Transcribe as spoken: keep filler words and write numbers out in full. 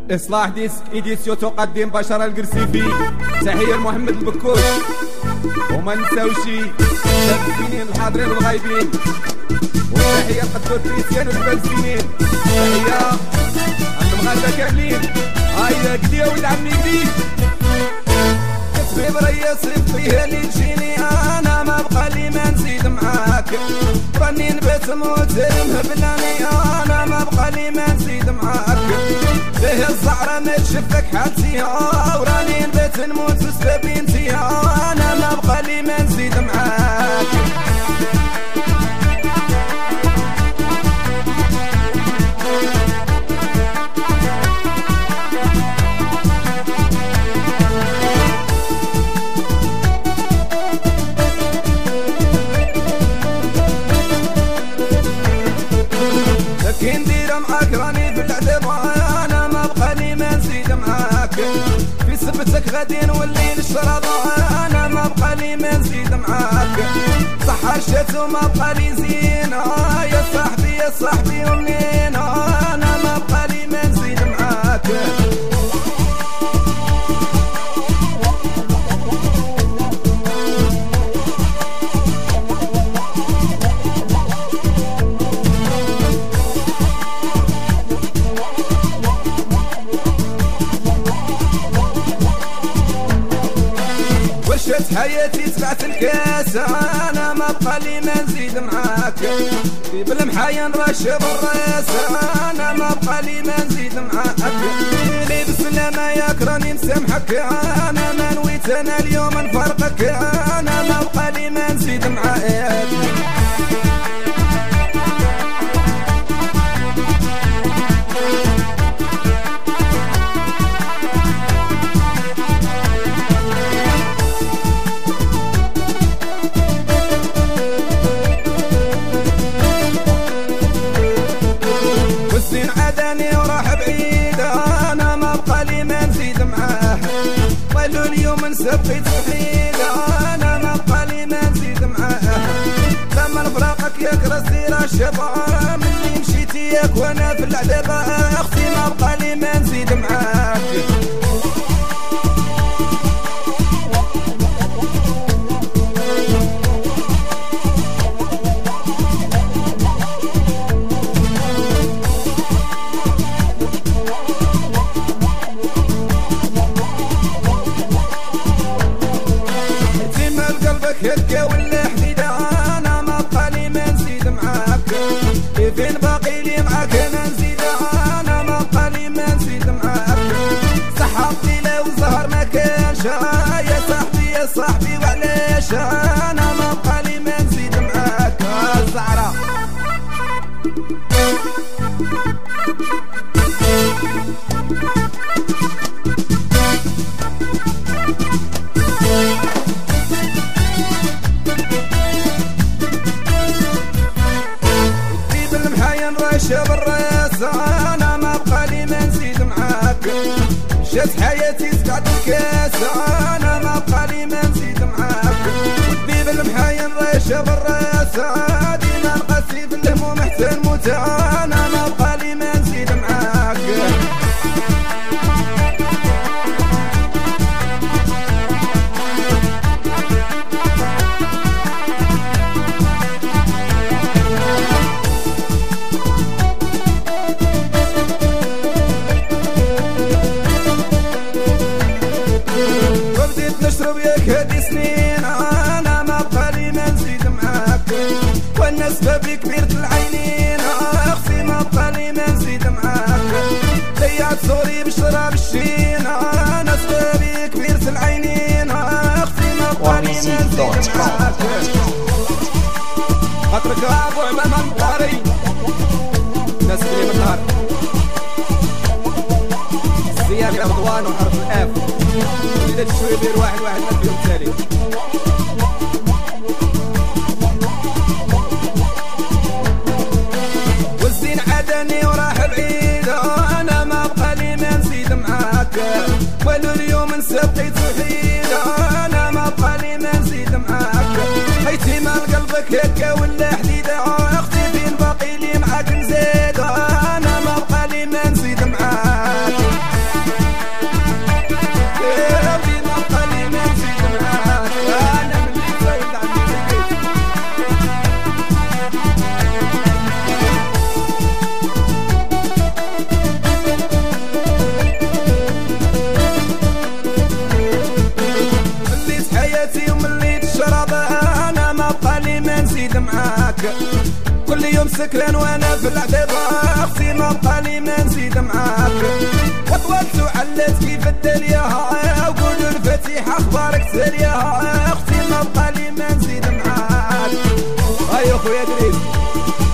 إصلاح ديس إيديسيو تقدم بشر القرسيفي. تحية لمحمد البكوش وما نساوشي السنين الحاضرين والغايبين، وتحية لقدور كريستيان والفلسطينيين. تحية عند المغاربة كاملين. هاي قدية ولد عمي قديد كتبي بريا صرف فيها اللي تجيني أنا ما بقى لي ما نزيد معاك. راني نبات موت مهبلاني أنا ما بقى لي ما نزيد معاك. ليه الزعرة ما تشفك حالتيها وراني نبات نموت بسبب انتيها أنا ما بقى لي ما نزيد معاك. لكن دير معاك راني في العذاب انا ما بقى لي ما نزيد معاك. في سبتك غادي نولي للشراب انا ما بقى لي ما نزيد معاك. صح عشات وما بقى لي زين يا صاحبي يا صاحبي ومنين انا ما بقى لي ما نزيد معاك. وشت حياتي تبعت الكاس انا ما بقى لي ما نزيد معاك. في بالمحايا نرشب الراس انا ما بقى لي ما نزيد معاك. لي بالسلامة ياك راني مسامحك انا ما نويت انا اليوم نفرقك انا ما بقى لي ما نزيد معاك. والزين عداني وراح بعيد انا ما بقى لي ما نزيد معاه. ولو اليوم نسبيت وحيد انا ما بقى لي ما نزيد معاه. لما نفراقك ياك راسي راشب مني مشيتي ياك وانا في العذاب اختي ما بقى لي ما نزيد معاك. هكا ولا حديدة انا ما بقى لي ما نزيد معاك. فين باقي لي معاك انا نزيد انا ما بقى لي ما نزيد معاك. صحابتي لو زهر ما كانش يا صاحبي يا صاحبي وعلاش انا ما بقى لي ما نزيد معاك. الزعرة نرشب الراس انا ما بقى لي ما نزيد معاك. مشات حياتي تبعت الكاس انا ما بقى لي ما نزيد معاك. وديب المحايا نرشب الراس ديما نقاسي في الهموم حتى نموت انا ما بقى لي ما نزيد معاك. نشرب ياك هادي سنين انا ما بقى لي ما نزيد معاك. والناس بابي كبيرة العينين اختي ما بقى لي ما نزيد معاك. ضيعت صوري بالشراب الشين انا بابي كبيرة العينين اختي ما بقى لي ما نزيد معاك. خاطرك ابو عمام المطاري ناس اللي من النهار الزيان يا رضوان وحرف الاف إذا شوي بير واحد واحد ما فيهم تالي. والزين عداني وراح بعيد انا ما بقى لي ما نزيد معاك. ولو اليوم نسبيت وحيد انا ما بقى لي ما نزيد معاك. حيتي مال قلبك هكا ولا حديدة اختي فين باقي لي معاك نزيد انا ما بقى لي ما نزيد معاك. السكران وانا في الاعتبار اختي ما بقى لي ما نزيد معاك وطولت وعلت كيف الدلياها وقولوا الفتيحة اخبارك تلياها اختي ما بقى لي ما نزيد معاك. هاي يا خويا دريس